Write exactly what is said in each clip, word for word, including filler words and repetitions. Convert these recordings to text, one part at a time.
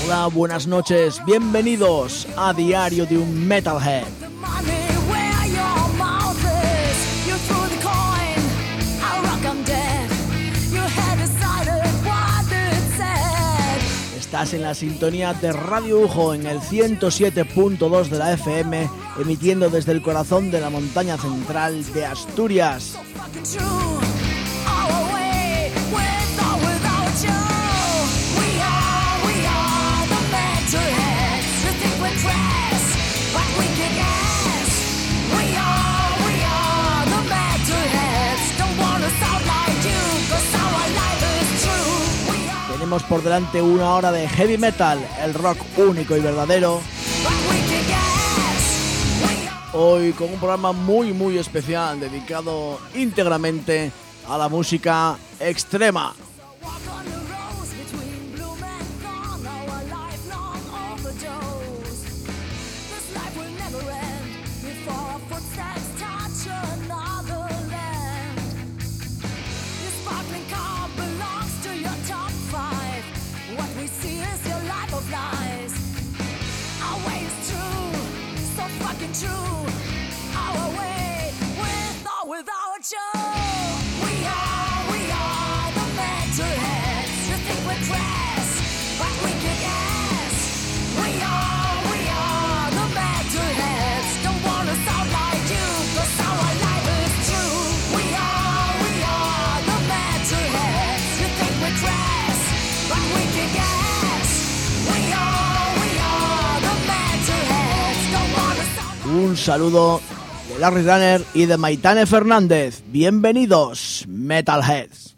Hola, buenas noches, bienvenidos a Diario de un Metalhead. Estás en la sintonía de Radio Ujo en el ciento siete punto dos de la F M, emitiendo desde el corazón de la montaña central de Asturias. Tenemos por delante una hora de heavy metal, el rock único y verdadero. Hoy con un programa muy muy especial dedicado íntegramente a la música extrema. Un saludo de Larry Runner y de Maitane Fernández. Bienvenidos, Metalheads.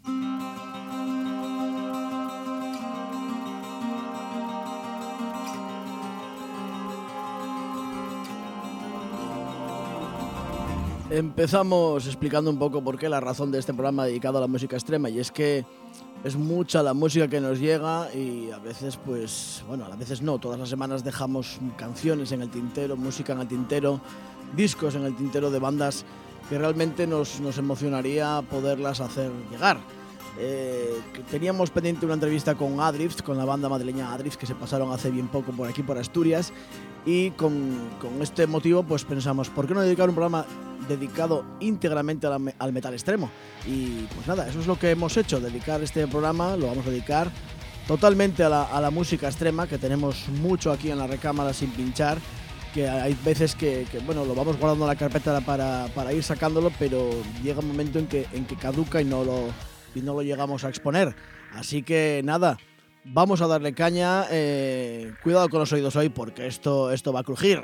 Empezamos explicando un poco por qué la razón de este programa dedicado a la música extrema, y es que es mucha la música que nos llega y a veces, pues, bueno, a veces no, todas las semanas dejamos canciones en el tintero, música en el tintero, discos en el tintero de bandas que realmente nos, nos emocionaría poderlas hacer llegar. Eh, teníamos pendiente una entrevista con Adrift, con la banda madrileña Adrift, que se pasaron hace bien poco por aquí, por Asturias, y con, con este motivo pues pensamos, ¿por qué no dedicar un programa dedicado íntegramente a la, al metal extremo? Y pues nada, eso es lo que hemos hecho, dedicar este programa, lo vamos a dedicar totalmente a la, a la música extrema, que tenemos mucho aquí en la recámara sin pinchar, que hay veces que, que bueno, lo vamos guardando en la carpeta para, para ir sacándolo, pero llega un momento en que, en que caduca y no lo... y no lo llegamos a exponer. Así que nada, vamos a darle caña. Eh, cuidado con los oídos hoy, porque esto, esto va a crujir.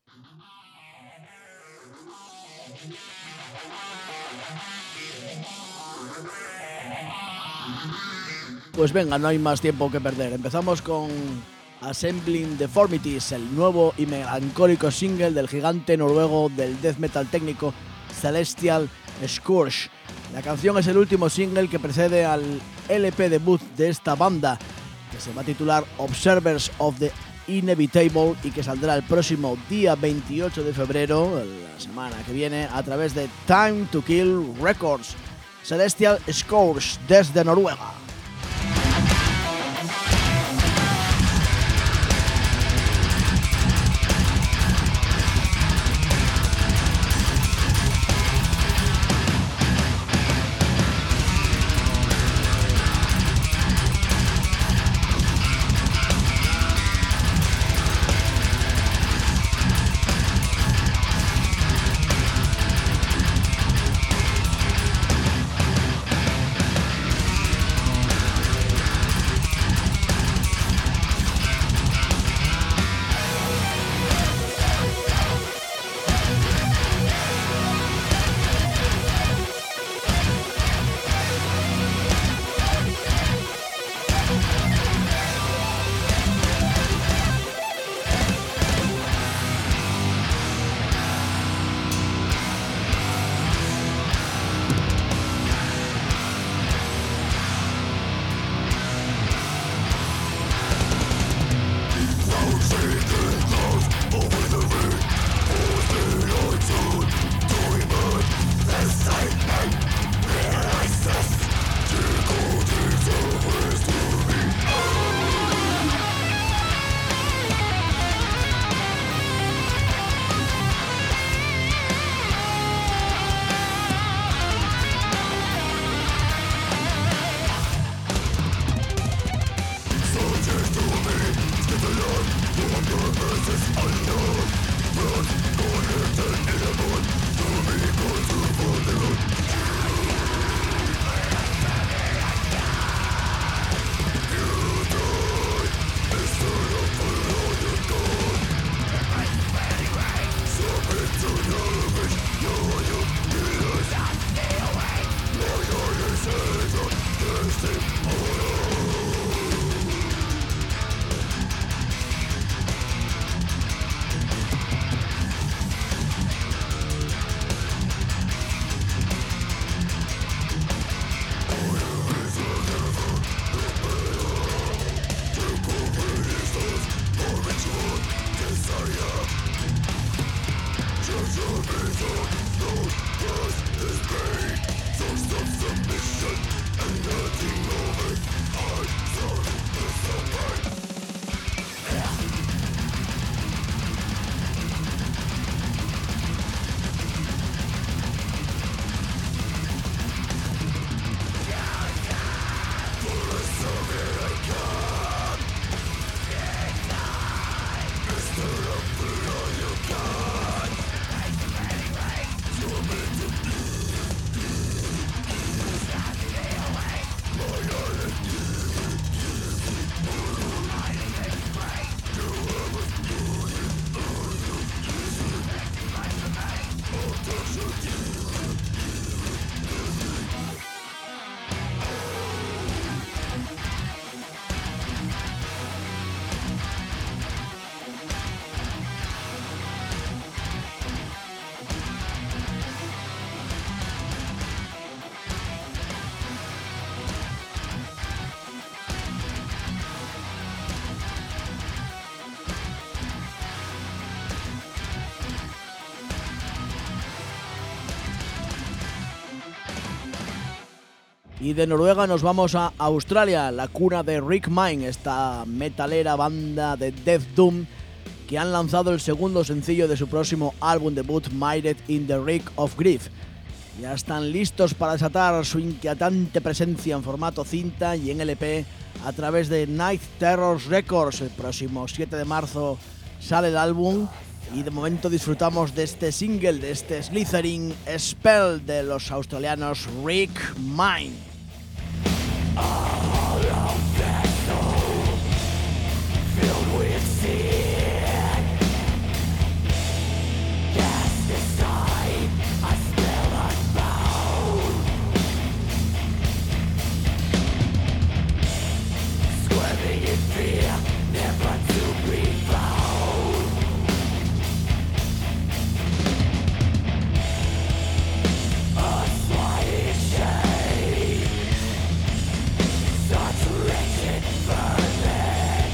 Pues venga, no hay más tiempo que perder. Empezamos con Assembling Deformities, el nuevo y melancólico single del gigante noruego del death metal técnico Celestial Scourge. La canción es el último single que precede al L P debut de esta banda, que se va a titular Observers of the Inevitable y que saldrá el próximo día veintiocho de febrero, la semana que viene, a través de Time to Kill Records. Celestial Scourge desde Noruega. Y de Noruega nos vamos a Australia, la cuna de Rick Mine, esta metalera banda de Death Doom que han lanzado el segundo sencillo de su próximo álbum debut, Mired in the Reek of Grief. Ya están listos para desatar su inquietante presencia en formato cinta y en L P a través de Night Terrors Records. El próximo siete de marzo sale el álbum y de momento disfrutamos de este single, de este Slithering Spell de los australianos Rick Mine. All of that soul filled with sin, cast aside a spell unbound, squirming in fear, never to be found. A sliding shade, such wretched vermin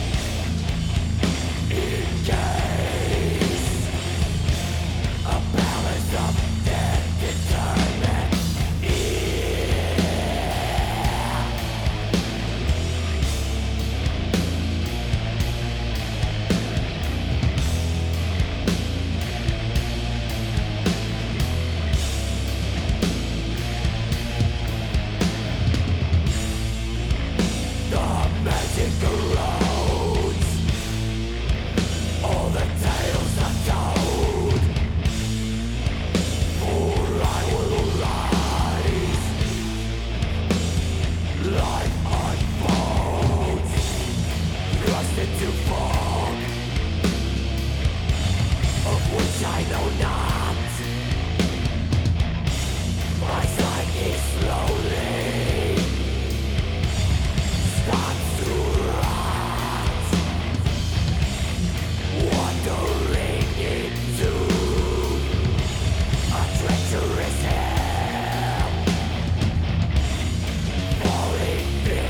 in case a palace of death determined the magic corrodes all the tales untold, for I will rise, life unfolds, thrust into fog of which I know not. My psyche slowly starts to rot, wandering into a treacherous hell, falling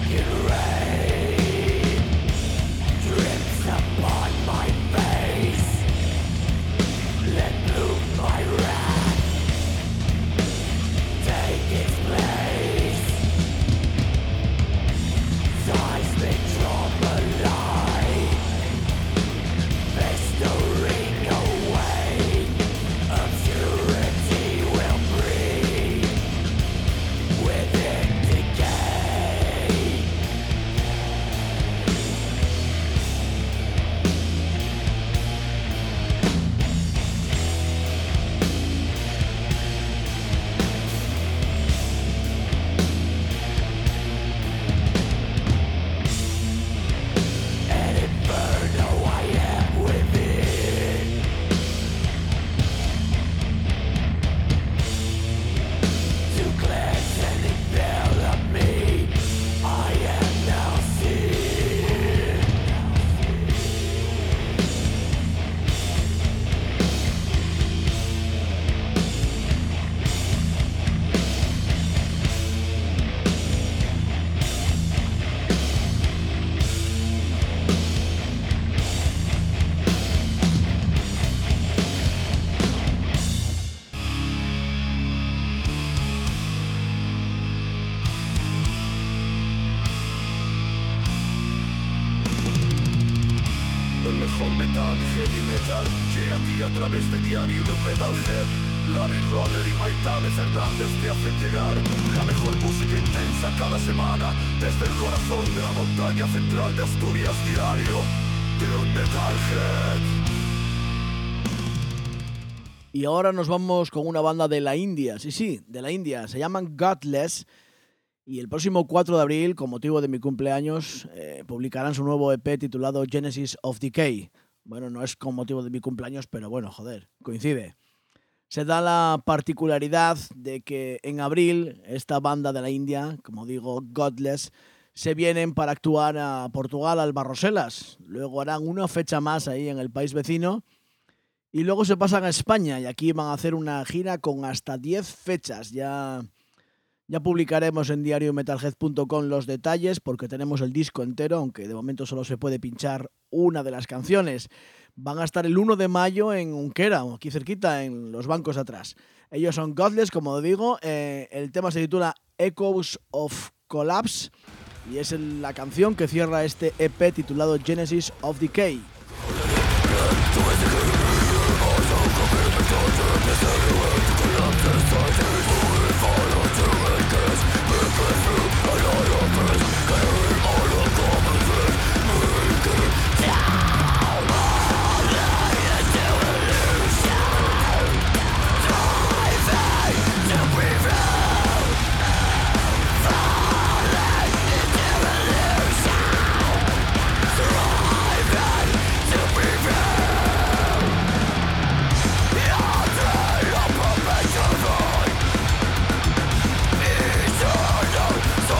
través de diario de Metalhead. Larry Roller y Mike Tales Hernández te hacen llegar la mejor música intensa cada semana desde el corazón de la montaña central de Asturias. Diario de un Metalhead. Y ahora nos vamos con una banda de la India, sí, sí, de la India, se llaman Godless. Y el próximo cuatro de abril, con motivo de mi cumpleaños, eh, publicarán su nuevo E P titulado Genesis of Decay. Bueno, no es con motivo de mi cumpleaños, pero bueno, joder, coincide. Se da la particularidad de que en abril esta banda de la India, como digo, Godless, se vienen para actuar a Portugal, al Barroselas. Luego harán una fecha más ahí en el país vecino y luego se pasan a España y aquí van a hacer una gira con hasta diez fechas. Ya... Ya publicaremos en diario metalhead punto com los detalles porque tenemos el disco entero, aunque de momento solo se puede pinchar una de las canciones. Van a estar el uno de mayo en Unquera, aquí cerquita, en los bancos atrás. Ellos son Godless, como digo. Eh, el tema se titula Echoes of Collapse y es la canción que cierra este E P titulado Genesis of Decay. So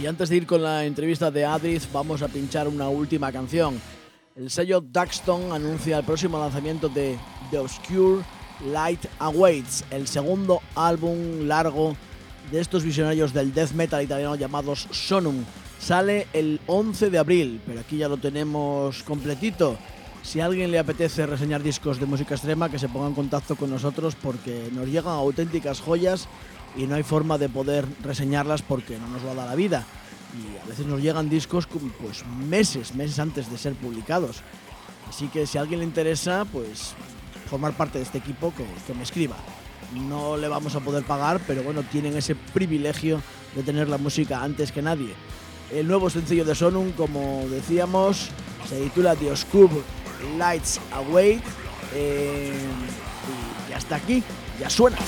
antes de ir con la entrevista de Adriz, vamos a pinchar una última canción. El sello Daxton anuncia el próximo lanzamiento de The Obscure Light Awaits, el segundo álbum largo de estos visionarios del death metal italiano llamados Sonum. Sale el once de abril, pero aquí ya lo tenemos completito. Si a alguien le apetece reseñar discos de música extrema, que se ponga en contacto con nosotros, porque nos llegan auténticas joyas y no hay forma de poder reseñarlas porque no nos lo da la vida. Y a veces nos llegan discos pues meses, meses antes de ser publicados. Así que si a alguien le interesa, pues formar parte de este equipo, que, que me escriba. No le vamos a poder pagar, pero bueno, tienen ese privilegio de tener la música antes que nadie. El nuevo sencillo de Sonum, como decíamos, se titula The Obscure Lights Await, eh, y ya está aquí, ya suena.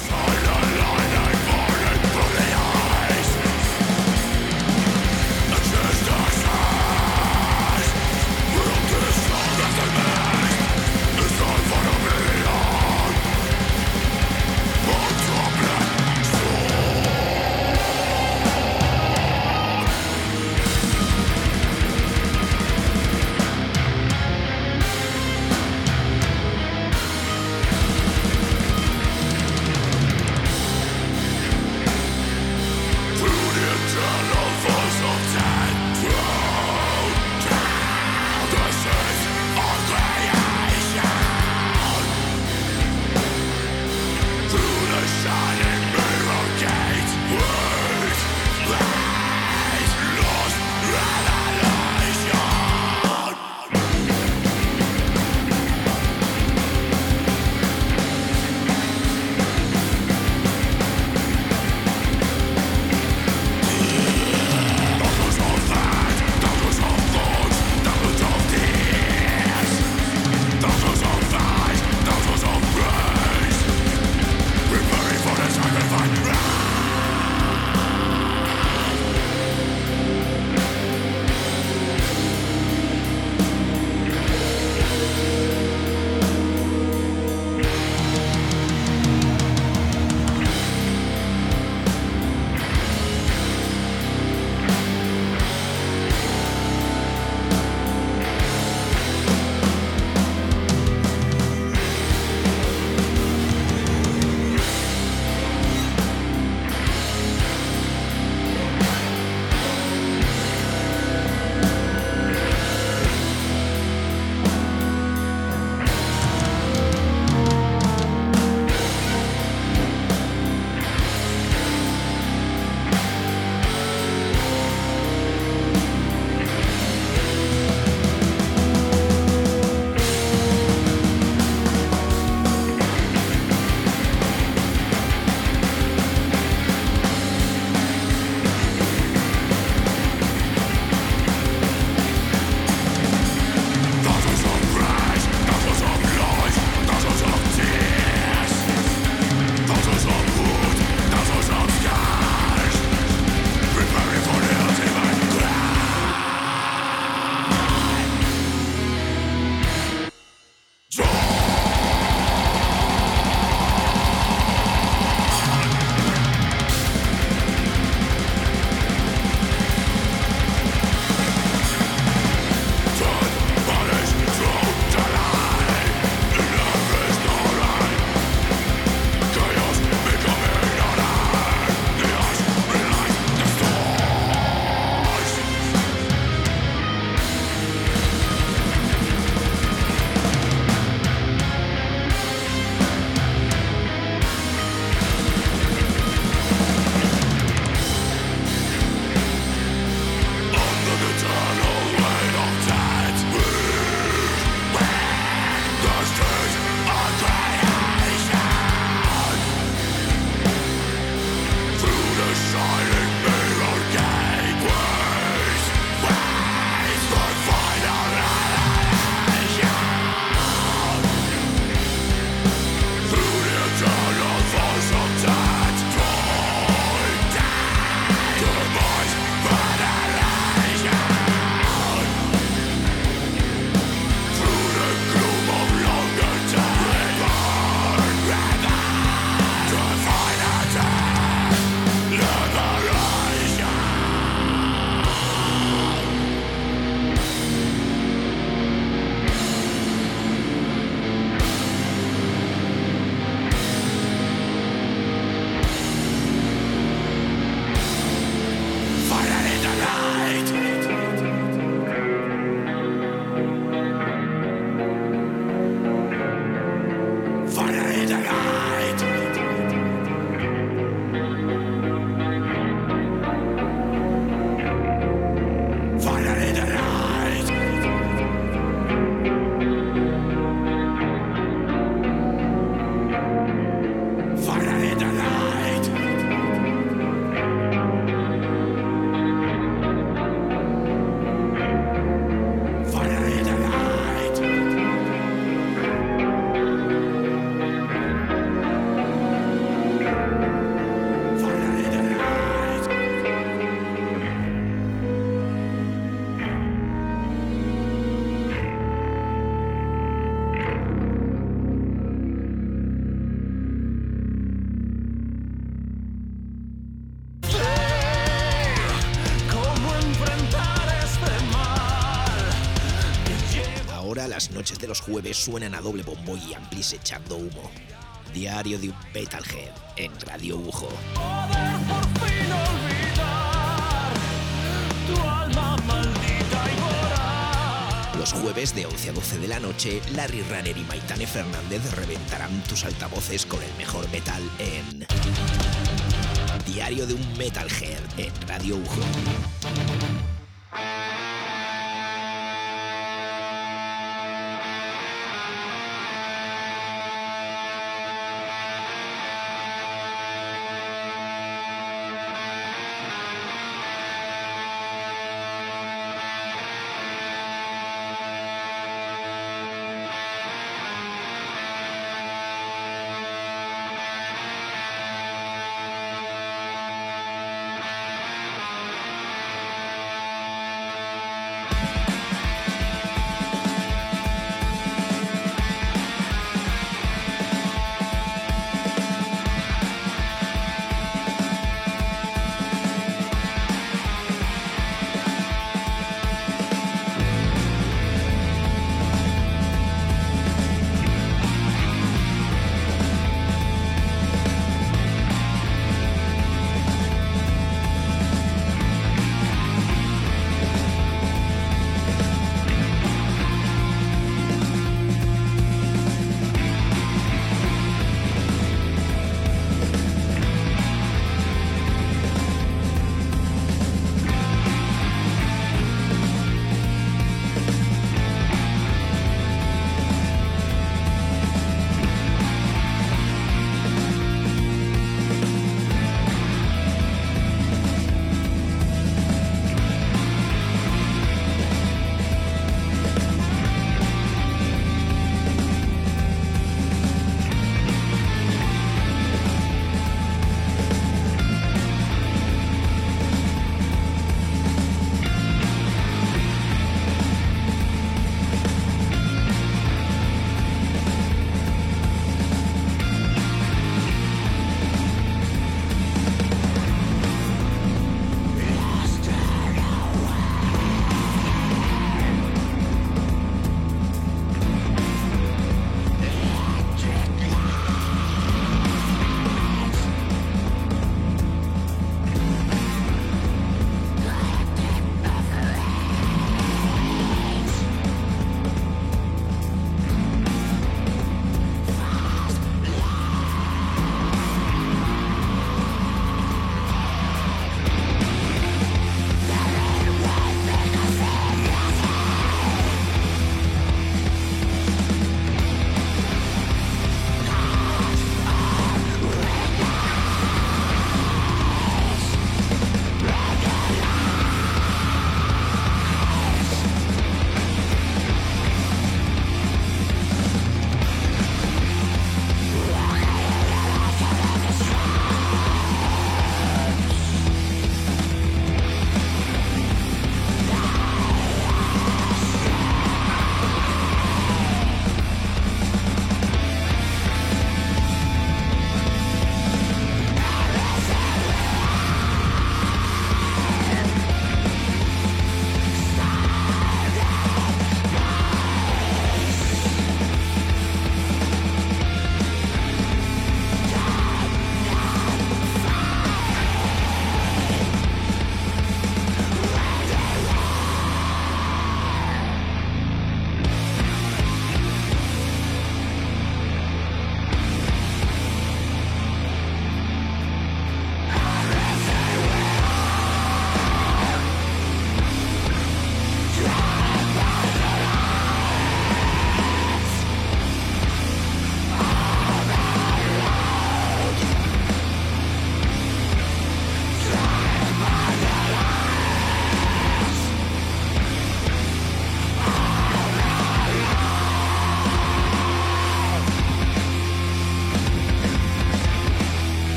los jueves suenan a doble bombo y amplis echando humo. Diario de un Metalhead en Radio Ujo. Poder por fin olvidar tu alma maldita y voraz. Los jueves de once a doce de la noche, Larry Runner y Maitane Fernández reventarán tus altavoces con el mejor metal en Diario de un Metalhead en Radio Ujo.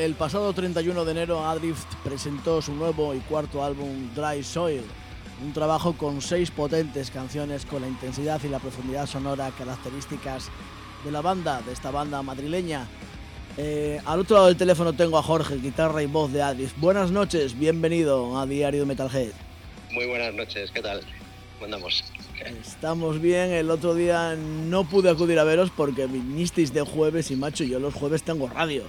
El pasado treinta y uno de enero Adrift presentó su nuevo y cuarto álbum Dry Soil, un trabajo con seis potentes canciones con la intensidad y la profundidad sonora características de la banda, de esta banda madrileña. Eh, al otro lado del teléfono tengo a Jorge, guitarra y voz de Adrift. Buenas noches, bienvenido a Diario de Metalhead. Muy buenas noches, ¿qué tal? ¿Cómo andamos? Estamos bien, el otro día no pude acudir a veros porque vinisteis de jueves y macho, yo los jueves tengo radio.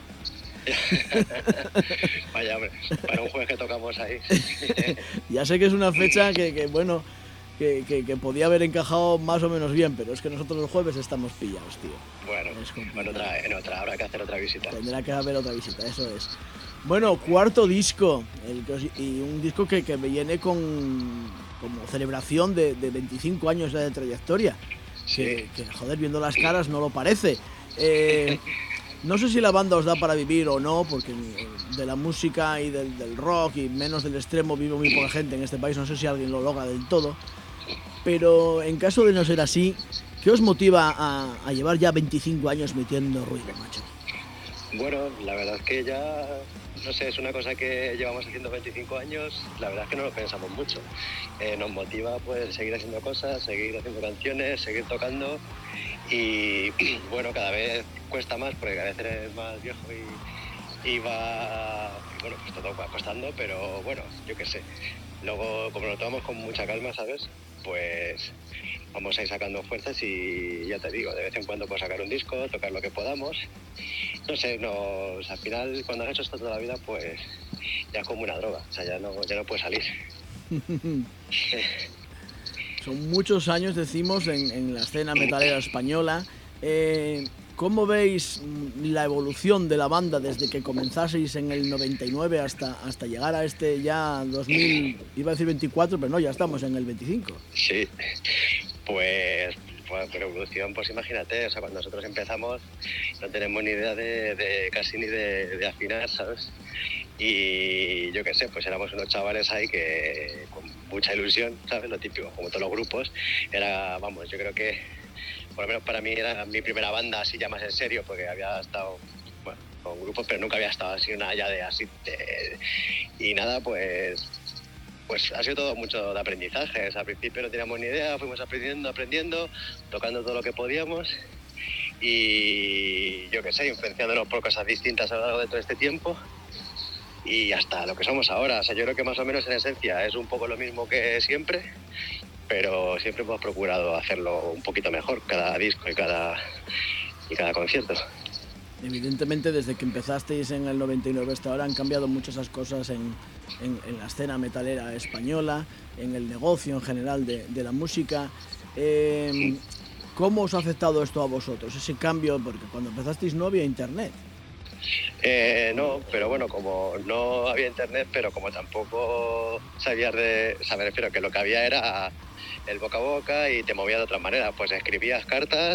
Vaya, hombre, para un jueves que tocamos ahí. Ya sé que es una fecha que, que bueno, que, que, que podía haber encajado más o menos bien, pero es que nosotros los jueves estamos pillados, tío. Bueno, en otra, en otra, habrá que hacer otra visita. Tendrá que haber otra visita, eso es. Bueno, cuarto disco, el que os, y un disco que, que me llené con como celebración de, de veinticinco años de trayectoria. Sí. Que, que, joder, viendo las caras no lo parece. Eh, no sé si la banda os da para vivir o no, porque de la música y del, del rock y menos del extremo vive muy poca gente en este país, no sé si alguien lo logra del todo. Pero en caso de no ser así, ¿qué os motiva a, a llevar ya veinticinco años metiendo ruido, macho? Bueno, la verdad es que ya, no sé, es una cosa que llevamos haciendo veinticinco años, la verdad es que no lo pensamos mucho. Eh, nos motiva pues seguir haciendo cosas, seguir haciendo canciones, seguir tocando y bueno, cada vez cuesta más porque cada vez eres más viejo y, y va, bueno, pues todo va costando, pero bueno, yo qué sé. Luego, como lo tomamos con mucha calma, ¿sabes? Pues vamos a ir sacando fuerzas y ya te digo, de vez en cuando pues sacar un disco, tocar lo que podamos. No sé, nos, al final cuando has hecho esto toda la vida pues ya es como una droga, o sea, ya no, ya no puedes salir. Son muchos años, decimos, en, en la escena metalera española. Eh, ¿Cómo veis la evolución de la banda desde que comenzaseis en el noventa y nueve hasta, hasta llegar a este ya dos mil, iba a decir veinticuatro, pero no, ya estamos en el veinticinco? Sí, pues... Bueno, pero evolución, pues imagínate, o sea, cuando nosotros empezamos no tenemos ni idea de, de casi ni de, de afinar, ¿sabes? Y yo qué sé, pues éramos unos chavales ahí que con mucha ilusión, ¿sabes? Lo típico, como todos los grupos, era, vamos, yo creo que, por lo menos para mí era mi primera banda así ya más en serio, porque había estado, bueno, con grupos, pero nunca había estado así una ya de así, de, y nada, pues... Pues ha sido todo mucho de aprendizaje. Al principio no teníamos ni idea, fuimos aprendiendo, aprendiendo, tocando todo lo que podíamos y yo qué sé, influenciándonos por cosas distintas a lo largo de todo este tiempo y hasta lo que somos ahora. O sea, yo creo que más o menos en esencia es un poco lo mismo que siempre, pero siempre hemos procurado hacerlo un poquito mejor cada disco y cada, y cada concierto. Evidentemente, desde que empezasteis en el noventa y nueve hasta ahora han cambiado muchas esas cosas en, en, en la escena metalera española, en el negocio en general de, de la música. Eh, ¿Cómo os ha afectado esto a vosotros, ese cambio? Porque cuando empezasteis no había internet. Eh, no, pero bueno, como no había internet, pero como tampoco sabías de... O sea, me refiero que lo que había era el boca a boca y te movías de otra manera. Pues escribías cartas...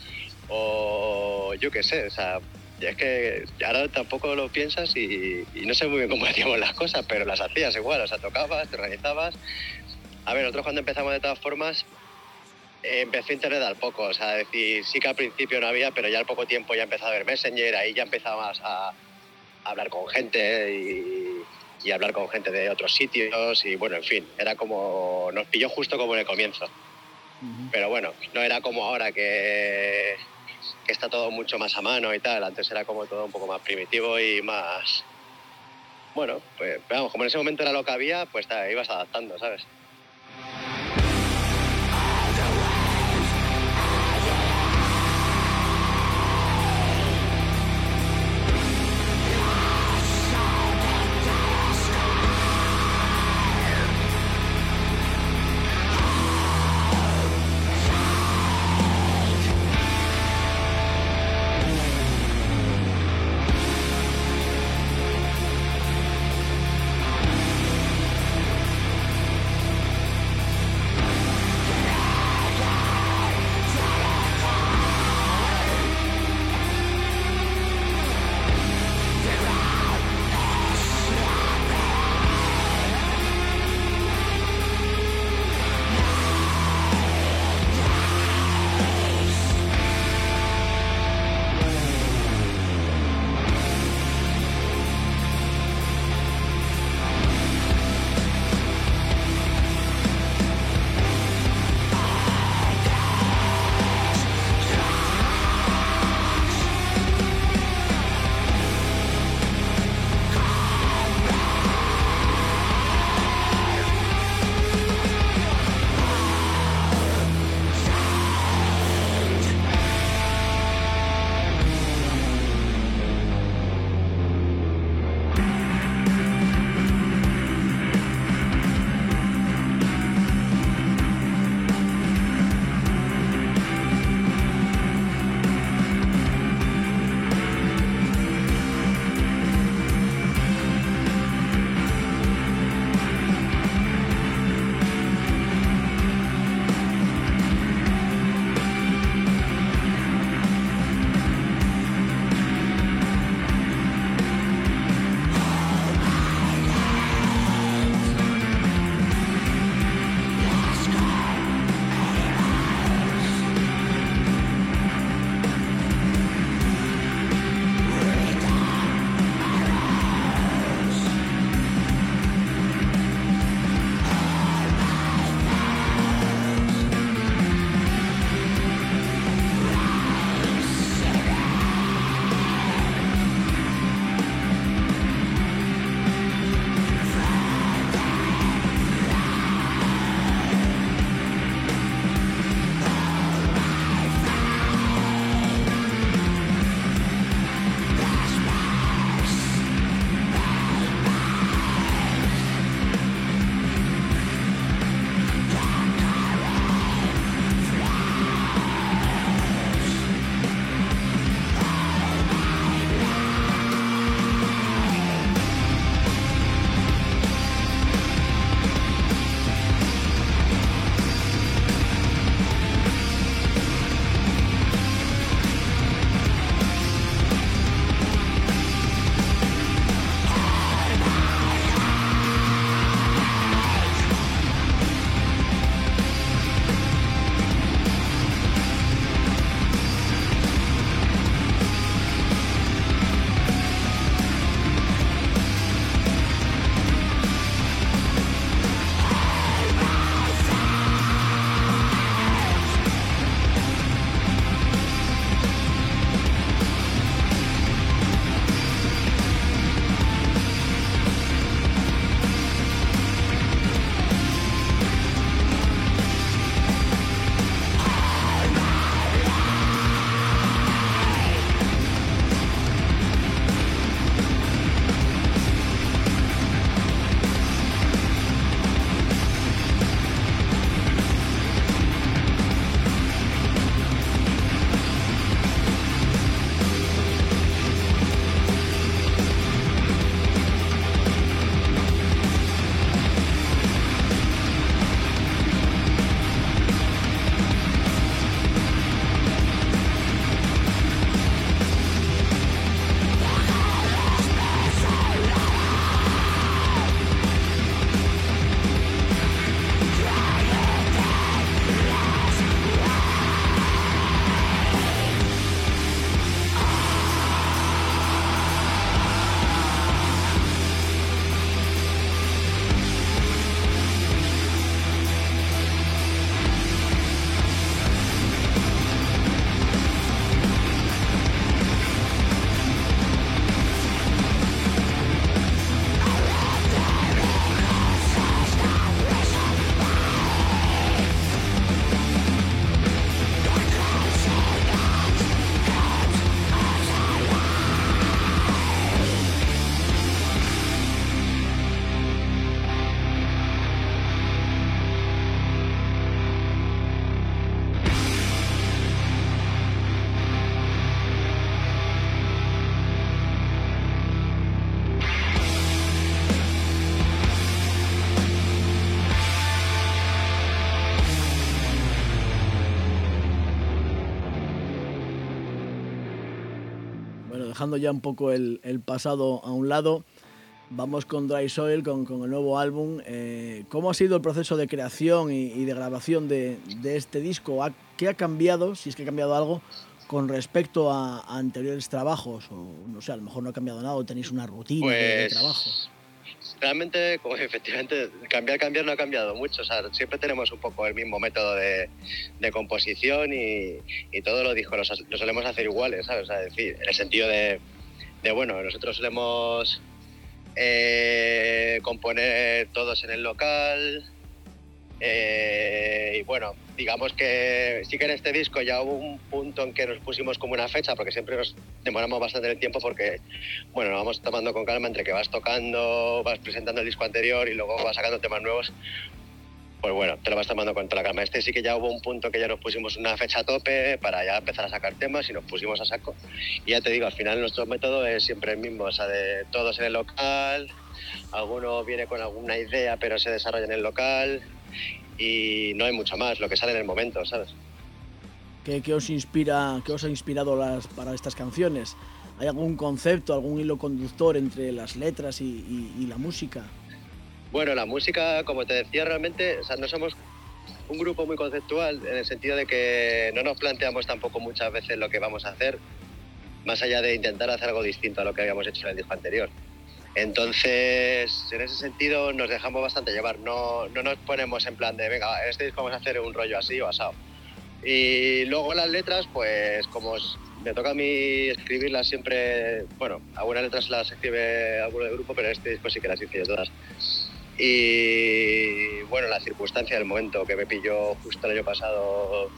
O yo qué sé, o sea, es que ahora tampoco lo piensas y, y no sé muy bien cómo hacíamos las cosas, pero las hacías igual, o sea, tocabas, te organizabas. A ver, nosotros cuando empezamos de todas formas, eh, empezó internet al poco, o sea, decir, sí que al principio no había, pero ya al poco tiempo ya empezó a haber Messenger, ahí ya empezabas a, a hablar con gente y, y hablar con gente de otros sitios y bueno, en fin, era como, nos pilló justo como en el comienzo. Uh-huh. Pero bueno, no era como ahora que... que está todo mucho más a mano y tal. Antes era como todo un poco más primitivo y más... Bueno, pues vamos, como en ese momento era lo que había, pues te ibas adaptando, ¿sabes? dejando ya un poco el, el pasado a un lado, vamos con Dry Soil, con, con el nuevo álbum. Eh, ¿Cómo ha sido el proceso de creación y, y de grabación de, de este disco? ¿Qué ha cambiado, si es que ha cambiado algo, con respecto a, a anteriores trabajos? O no sé, a lo mejor no ha cambiado nada o tenéis una rutina pues... de, de trabajo. Realmente, como efectivamente, cambiar, cambiar no ha cambiado mucho. O sea, siempre tenemos un poco el mismo método de, de composición y, y todo lo dijo, lo, lo solemos hacer iguales, ¿sabes? O sea, decir, en el sentido de, de bueno, nosotros solemos eh, componer todos en el local. Eh, y bueno, digamos que sí que en este disco ya hubo un punto en que nos pusimos como una fecha, porque siempre nos demoramos bastante el tiempo porque, bueno, nos vamos tomando con calma entre que vas tocando, vas presentando el disco anterior y luego vas sacando temas nuevos. Pues bueno, te lo vas tomando con toda la calma. Este sí que ya hubo un punto que ya nos pusimos una fecha a tope para ya empezar a sacar temas y nos pusimos a saco. Y ya te digo, al final nuestro método es siempre el mismo, o sea, de todos en el local, alguno viene con alguna idea pero se desarrolla en el local. Y no hay mucho más, lo que sale en el momento, ¿sabes? ¿Qué, qué os inspira, qué os ha inspirado las, para estas canciones? ¿Hay algún concepto, algún hilo conductor entre las letras y, y, y la música? Bueno, la música, como te decía, realmente, o sea, no somos un grupo muy conceptual, en el sentido de que no nos planteamos tampoco muchas veces lo que vamos a hacer, más allá de intentar hacer algo distinto a lo que habíamos hecho en el disco anterior. Entonces, en ese sentido nos dejamos bastante llevar, no, no nos ponemos en plan de, venga, este disco vamos a hacer un rollo así o asado. Y luego las letras, pues como me toca a mí escribirlas siempre, bueno, algunas letras las escribe alguno del grupo, pero este disco sí que las hice yo todas. Y bueno, la circunstancia del momento que me pilló justo el año pasado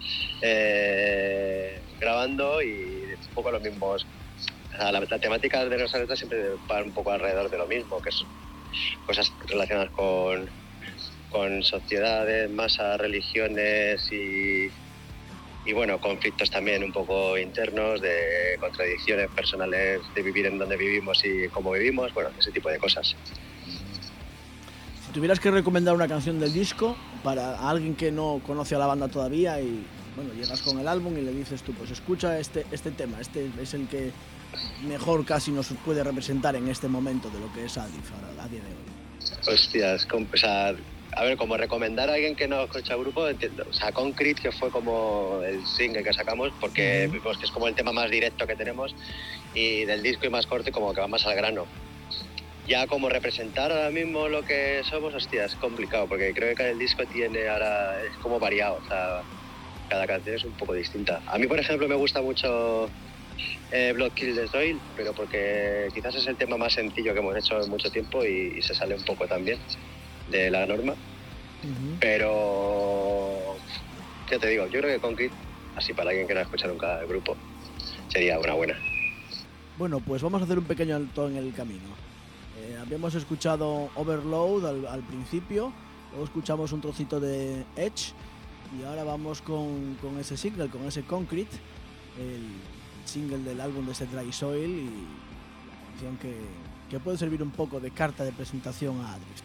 eh, grabando y un poco los mismos. La, la temática de nuestras letras siempre va un poco alrededor de lo mismo, que es cosas relacionadas con, con sociedades, masas, religiones y, y bueno, conflictos también un poco internos, de contradicciones personales de vivir en donde vivimos y cómo vivimos, bueno, ese tipo de cosas. Si tuvieras que recomendar una canción del disco para alguien que no conoce a la banda todavía y bueno, llegas con el álbum y le dices tú, pues escucha este, este tema, este es el que mejor casi nos puede representar en este momento de lo que es Adif a día de hoy. Hostias, o sea, a ver, como recomendar a alguien que no escucha el grupo, entiendo. O sea, Concrete, que fue como el single que sacamos, porque uh-huh. pues, es como el tema más directo que tenemos, y del disco y más corto y como que va más al grano. Ya como representar ahora mismo lo que somos, hostia, es complicado, porque creo que cada disco tiene ahora, es como variado, o sea, cada canción es un poco distinta. A mí, por ejemplo, me gusta mucho eh, Blood Kill the Soil, pero porque quizás es el tema más sencillo que hemos hecho en mucho tiempo y, y se sale un poco también de la norma. Uh-huh. Pero, ya te digo, yo creo que Concrete, así para alguien que no ha escuchado nunca el grupo, sería una buena. Bueno, pues vamos a hacer un pequeño alto en el camino. Eh, habíamos escuchado Overload al, al principio, luego escuchamos un trocito de Edge y ahora vamos con, con ese single, con ese Concrete, el single del álbum de ese Dry Soil y la canción que, que puede servir un poco de carta de presentación a Adrift.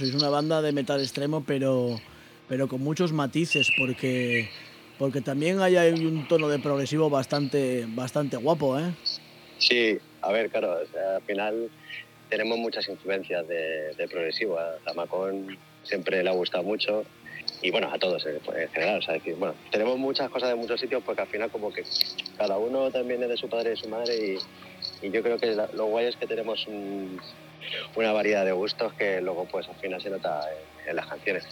sois una banda de metal extremo, pero, pero con muchos matices, porque, porque también hay, hay un tono de progresivo bastante, bastante guapo, ¿eh? Sí, a ver, claro, o sea, al final tenemos muchas influencias de, de progresivo. A Zamacón siempre le ha gustado mucho y bueno, a todos en, en general. O sea, decir, bueno, tenemos muchas cosas de muchos sitios porque al final como que cada uno también es de su padre y de su madre y, y yo creo que la, lo guay es que tenemos un, una variedad de gustos que luego pues al final se nota en, en las canciones.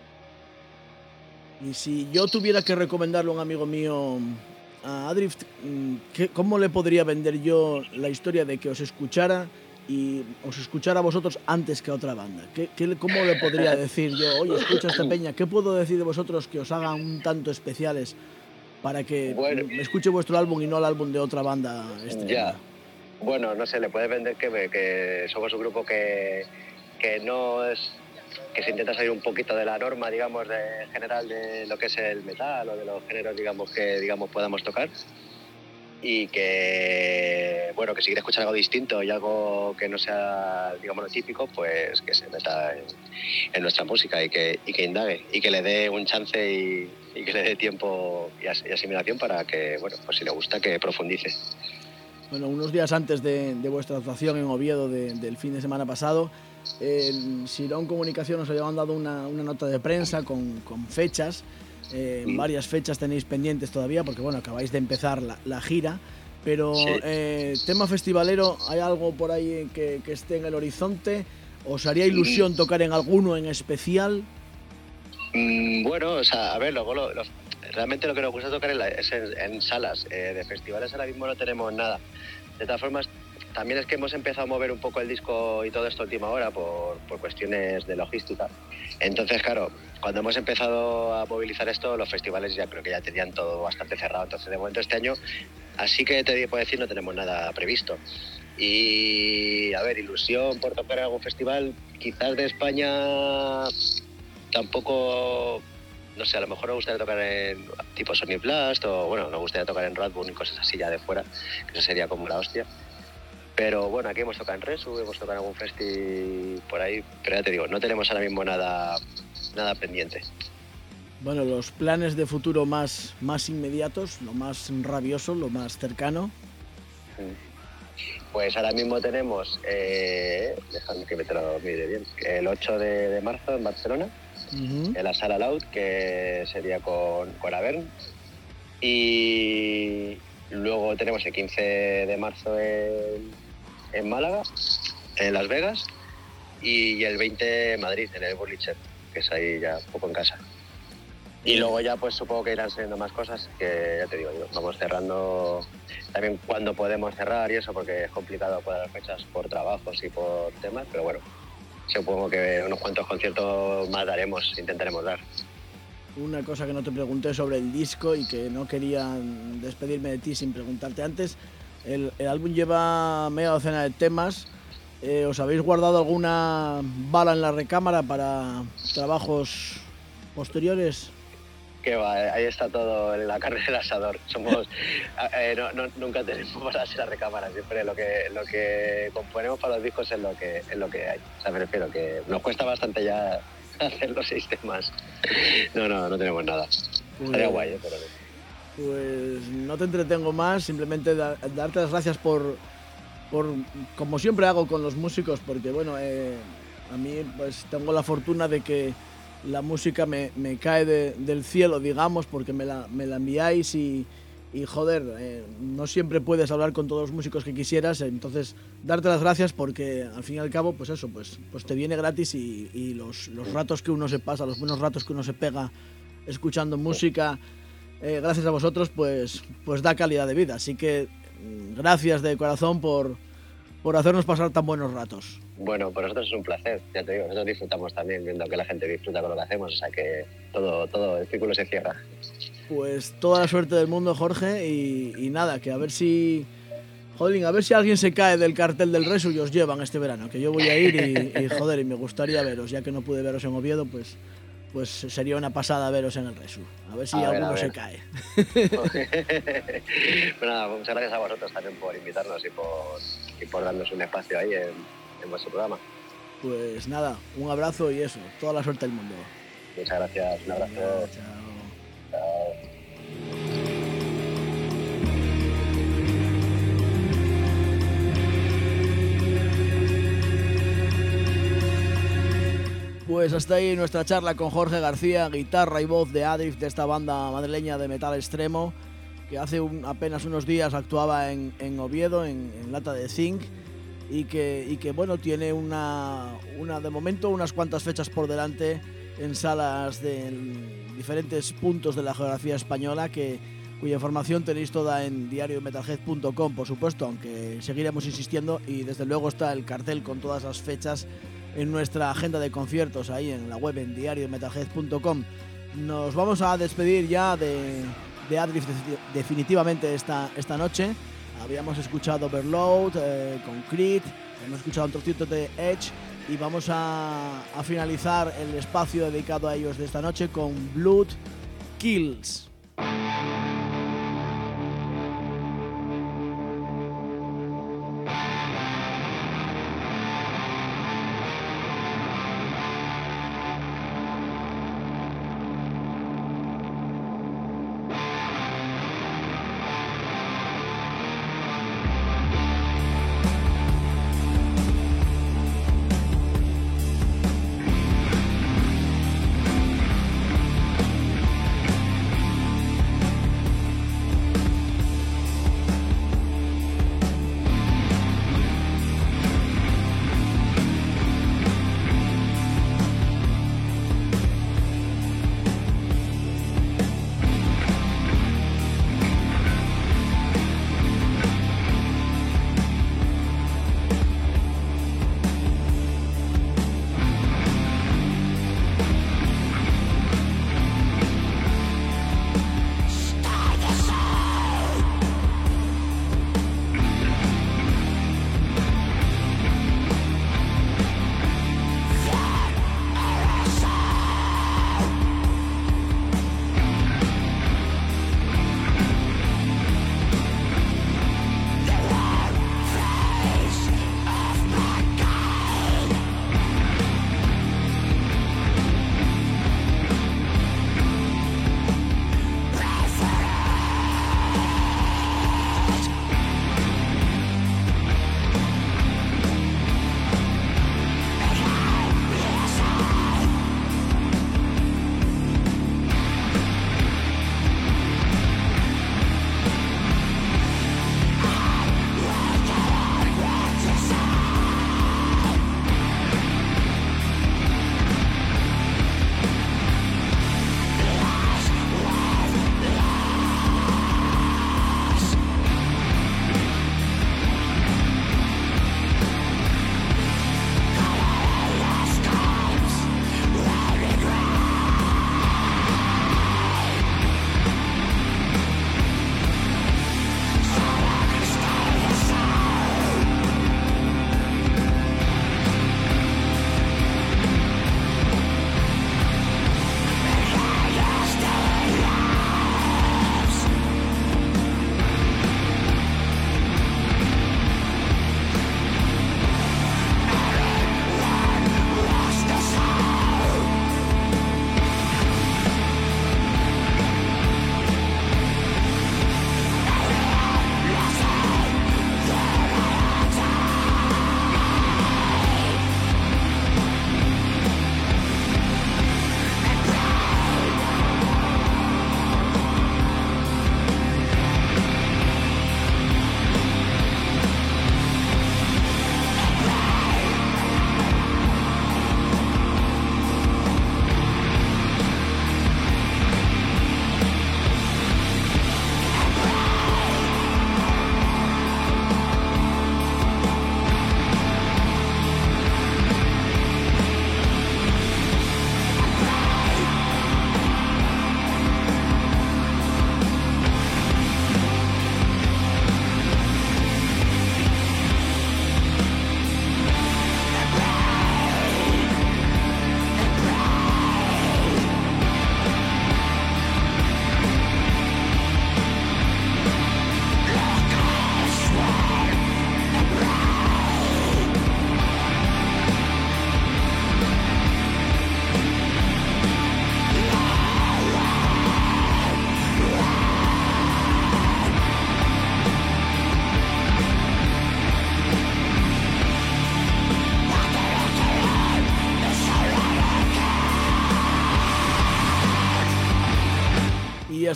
Y si yo tuviera que recomendarle a un amigo mío a Adrift, ¿qué, ¿cómo le podría vender yo la historia de que os escuchara y os escuchara a vosotros antes que a otra banda? ¿Qué, qué, ¿Cómo le podría decir yo, oye, escucha esta peña? ¿Qué puedo decir de vosotros que os hagan un tanto especiales para que bueno, me escuche vuestro álbum y no el álbum de otra banda extrema? Ya, bueno, no sé, le puedes vender que, que somos un grupo que, que no es... que se intenta salir un poquito de la norma, digamos, de, general de lo que es el metal o de los géneros, digamos, que digamos podamos tocar. Y que, bueno, que si quiere escuchar algo distinto y algo que no sea, digamos, lo típico, pues que se meta en, en nuestra música y que, y que indague y que le dé un chance y, y que le dé tiempo y, as, y asimilación para que, bueno, pues si le gusta, que profundice. Bueno, unos días antes de, de vuestra actuación en Oviedo de, del fin de semana pasado, el Sirón Comunicación os había mandado una, una nota de prensa con, con fechas. Eh, Mm. Varias fechas tenéis pendientes todavía porque bueno, acabáis de empezar la, la gira, pero Sí. eh, tema festivalero, ¿hay algo por ahí que, que esté en el horizonte? ¿Os haría ilusión tocar en alguno en especial? Mm, bueno, o sea, a ver, luego lo, lo, realmente lo que nos gusta tocar es, la, es en, en salas. Eh, de festivales ahora mismo no tenemos nada. De todas formas, también es que hemos empezado a mover un poco el disco y todo esto a última hora por, por cuestiones de logística. Entonces, claro, cuando hemos empezado a movilizar esto, los festivales ya creo que ya tenían todo bastante cerrado. Entonces, de momento este año, así que te puedo decir, no tenemos nada previsto. Y, a ver, ilusión por tocar en algún festival, quizás de España tampoco, no sé, a lo mejor nos gustaría tocar en tipo Sony Blast o, bueno, nos gustaría tocar en Radbourne y cosas así ya de fuera, que eso sería como la hostia. Pero bueno, aquí hemos tocado en Resu, hemos tocado en algún festi por ahí, pero ya te digo, no tenemos ahora mismo nada, nada pendiente. Bueno, los planes de futuro más, más inmediatos, lo más rabioso, lo más cercano. Pues ahora mismo tenemos, eh, déjame que me te lo mire bien, el ocho de, de marzo en Barcelona, Uh-huh. en la Sala Loud, que sería con, con Avern. Y luego tenemos el quince de marzo en, en Málaga, en Las Vegas, y el veinte en Madrid, en el Burlicher, que es ahí ya un poco en casa. Y luego ya pues supongo que irán saliendo más cosas, que ya te digo, yo, vamos cerrando también cuando podemos cerrar y eso, porque es complicado cuadrar fechas por trabajos y por temas, pero bueno, supongo que unos cuantos conciertos más daremos, intentaremos dar. Una cosa que no te pregunté sobre el disco y que no quería despedirme de ti sin preguntarte antes, el, el álbum lleva media docena de temas. Eh, ¿Os habéis guardado alguna bala en la recámara para trabajos posteriores? Que va, ahí está todo en la carne del asador. Somos, eh, no, no, nunca tenemos para hacer la recámara, siempre lo que, lo que componemos para los discos es lo que, es lo que hay. O sea, me refiero que nos cuesta bastante ya hacer los seis temas. No, no, no tenemos nada. Pues, Estaría guay, ¿eh? Pero... Pues no te entretengo más, simplemente da, darte las gracias por, por, como siempre hago con los músicos, porque bueno, eh, a mí pues tengo la fortuna de que la música me, me cae de, del cielo, digamos, porque me la, me la enviáis y, y joder, eh, no siempre puedes hablar con todos los músicos que quisieras, entonces darte las gracias porque al fin y al cabo, pues eso, pues, pues te viene gratis y, y los, los ratos que uno se pasa, los buenos ratos que uno se pega escuchando música, eh, gracias a vosotros, pues, pues da calidad de vida. Así que gracias de corazón por, por hacernos pasar tan buenos ratos. Bueno, para nosotros es un placer, ya te digo, nosotros disfrutamos también viendo que la gente disfruta con lo que hacemos, o sea que todo, todo el círculo se cierra. Pues toda la suerte del mundo, Jorge, y, y nada, que a ver si... Joder, a ver si alguien se cae del cartel del Resu y os llevan este verano, que yo voy a ir y, y joder, y me gustaría veros, ya que no pude veros en Oviedo, pues, pues sería una pasada veros en el Resu. A ver si a alguno ver, se ver. cae. Pues nada, muchas gracias a vosotros también por invitarnos y por, y por darnos un espacio ahí en, en vuestro programa. Pues nada, un abrazo y eso, toda la suerte del mundo. Muchas gracias, un abrazo. Venga, chao. Chao. Pues hasta ahí nuestra charla con Jorge García, guitarra y voz de Adrift, de esta banda madrileña de metal extremo, que hace un, apenas unos días actuaba en, en Oviedo, en, en Lata de Zinc, y que, y que bueno, tiene una, una, de momento unas cuantas fechas por delante en salas de en diferentes puntos de la geografía española, que, cuya información tenéis toda en diario metalhead punto com, por supuesto, aunque seguiremos insistiendo, y desde luego está el cartel con todas las fechas en nuestra agenda de conciertos ahí en la web en diario metalhead punto com. Nos vamos a despedir ya de, de Adrift definitivamente esta, esta noche. Habíamos escuchado Overload eh, con Creed, hemos escuchado un trocito de Edge y vamos a, a finalizar el espacio dedicado a ellos de esta noche con Blood Kills.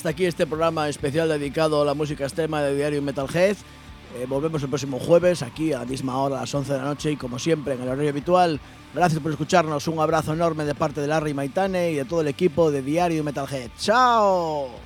hasta aquí este programa especial dedicado a la música extrema de Diario Metalhead. Eh, volvemos el próximo jueves, aquí a la misma hora, a las once de la noche, y como siempre, en el horario habitual. Gracias por escucharnos, un abrazo enorme de parte de Larry Maitane y de todo el equipo de Diario Metalhead. ¡Chao!